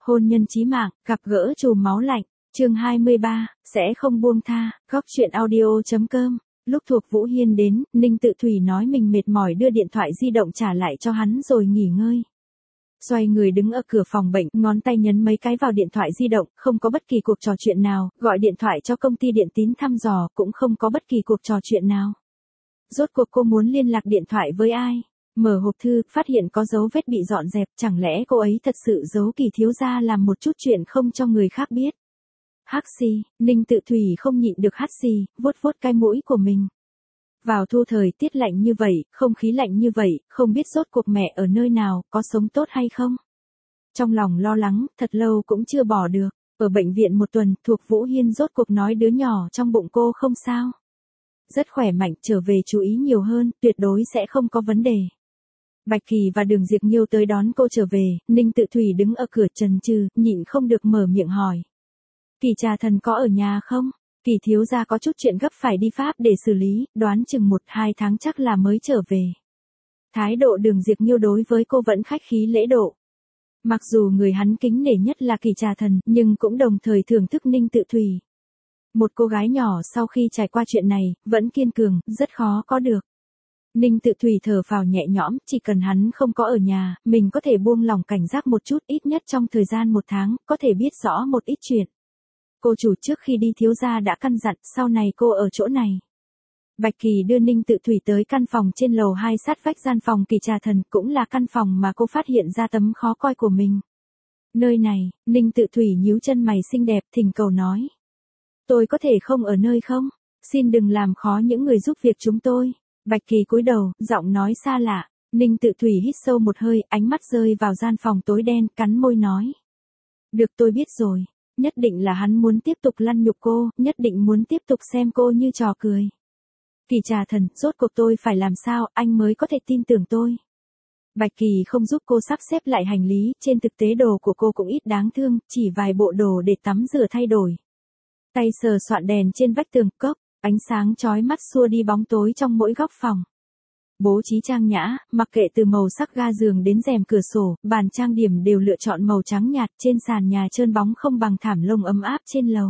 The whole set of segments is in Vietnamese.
Hôn nhân chí mạng, gặp gỡ chùm máu lạnh, chương 23, sẽ không buông tha, góc chuyện audio.com. Lúc Thuộc Vũ Hiên đến, Ninh Tự Thủy nói mình mệt mỏi đưa điện thoại di động trả lại cho hắn rồi nghỉ ngơi. Xoay người đứng ở cửa phòng bệnh, ngón tay nhấn mấy cái vào điện thoại di động, không có bất kỳ cuộc trò chuyện nào, gọi điện thoại cho công ty điện tín thăm dò, cũng không có bất kỳ cuộc trò chuyện nào. Rốt cuộc cô muốn liên lạc điện thoại với ai? Mở hộp thư, phát hiện có dấu vết bị dọn dẹp, chẳng lẽ cô ấy thật sự giấu Kỳ thiếu gia làm một chút chuyện không cho người khác biết? Hắc xì, Ninh Tự Thủy không nhịn được hắt xì, vuốt vuốt cái mũi của mình. Vào thu thời tiết lạnh như vậy, không khí lạnh như vậy, không biết rốt cuộc mẹ ở nơi nào, có sống tốt hay không? Trong lòng lo lắng, thật lâu cũng chưa bỏ được. Ở bệnh viện một tuần, Thuộc Vũ Hiên rốt cuộc nói đứa nhỏ trong bụng cô không sao. Rất khỏe mạnh, trở về chú ý nhiều hơn, tuyệt đối sẽ không có vấn đề. Bạch Kỳ và Đường Diệp Nghiêu tới đón cô trở về, Ninh Tự Thủy đứng ở cửa chần chừ, nhịn không được mở miệng hỏi. Kỳ trà thần có ở nhà không? Kỳ thiếu gia có chút chuyện gấp phải đi Pháp để xử lý, đoán chừng 1-2 tháng chắc là mới trở về. Thái độ Đường Diệp Nghiêu đối với cô vẫn khách khí lễ độ. Mặc dù người hắn kính nể nhất là Kỳ trà thần, nhưng cũng đồng thời thưởng thức Ninh Tự Thủy. Một cô gái nhỏ sau khi trải qua chuyện này, vẫn kiên cường, rất khó có được. Ninh Tự Thủy thở phào nhẹ nhõm, chỉ cần hắn không có ở nhà, mình có thể buông lỏng cảnh giác một chút, ít nhất trong thời gian 1 tháng, có thể biết rõ một ít chuyện. Cô chủ trước khi đi thiếu gia đã căn dặn, sau này cô ở chỗ này. Bạch Kỳ đưa Ninh Tự Thủy tới căn phòng trên lầu 2 sát vách gian phòng Kỳ trà thần, cũng là căn phòng mà cô phát hiện ra tấm khó coi của mình. Nơi này, Ninh Tự Thủy nhíu chân mày xinh đẹp, thỉnh cầu nói. Tôi có thể không ở nơi không? Xin đừng làm khó những người giúp việc chúng tôi. Bạch Kỳ cúi đầu, giọng nói xa lạ. Ninh Tự Thủy hít sâu một hơi, ánh mắt rơi vào gian phòng tối đen, cắn môi nói. Được, tôi biết rồi. Nhất định là hắn muốn tiếp tục lăng nhục cô, nhất định muốn tiếp tục xem cô như trò cười. Kỳ trà thần, rốt cuộc tôi phải làm sao, anh mới có thể tin tưởng tôi. Bạch Kỳ không giúp cô sắp xếp lại hành lý, trên thực tế đồ của cô cũng ít đáng thương, chỉ vài bộ đồ để tắm rửa thay đổi. Tay sờ soạn đèn trên vách tường, cốc, ánh sáng chói mắt xua đi bóng tối trong mỗi góc phòng. Bố trí trang nhã, mặc kệ từ màu sắc ga giường đến rèm cửa sổ, bàn trang điểm đều lựa chọn màu trắng nhạt, trên sàn nhà trơn bóng không bằng thảm lông ấm áp trên lầu.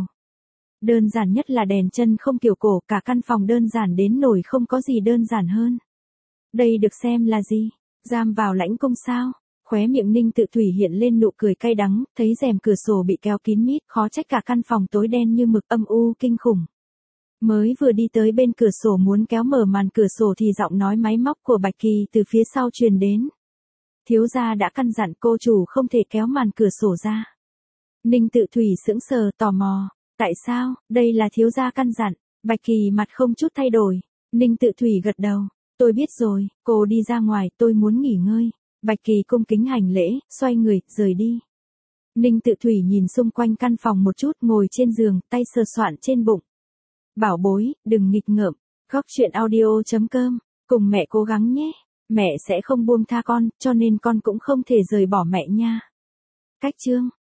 Đơn giản nhất là đèn chân không kiểu cổ, cả căn phòng đơn giản đến nổi không có gì đơn giản hơn. Đây được xem là gì? Giam vào lãnh cung sao? Khóe miệng Ninh Tự Thủy hiện lên nụ cười cay đắng, thấy rèm cửa sổ bị kéo kín mít, khó trách cả căn phòng tối đen như mực, âm u kinh khủng. Mới vừa đi tới bên cửa sổ muốn kéo mở màn cửa sổ thì giọng nói máy móc của Bạch Kỳ từ phía sau truyền đến. Thiếu gia đã căn dặn cô chủ không thể kéo màn cửa sổ ra. Ninh Tự Thủy sững sờ tò mò. Tại sao? Đây là thiếu gia căn dặn. Bạch Kỳ mặt không chút thay đổi. Ninh Tự Thủy gật đầu. Tôi biết rồi, cô đi ra ngoài, tôi muốn nghỉ ngơi. Bạch Kỳ cung kính hành lễ, xoay người, rời đi. Ninh Tự Thủy nhìn xung quanh căn phòng một chút, ngồi trên giường, tay sờ soạn trên bụng. Bảo bối, đừng nghịch ngợm. Góc chuyện audio.com, cùng mẹ cố gắng nhé. Mẹ sẽ không buông tha con, cho nên con cũng không thể rời bỏ mẹ nha. Cách chương.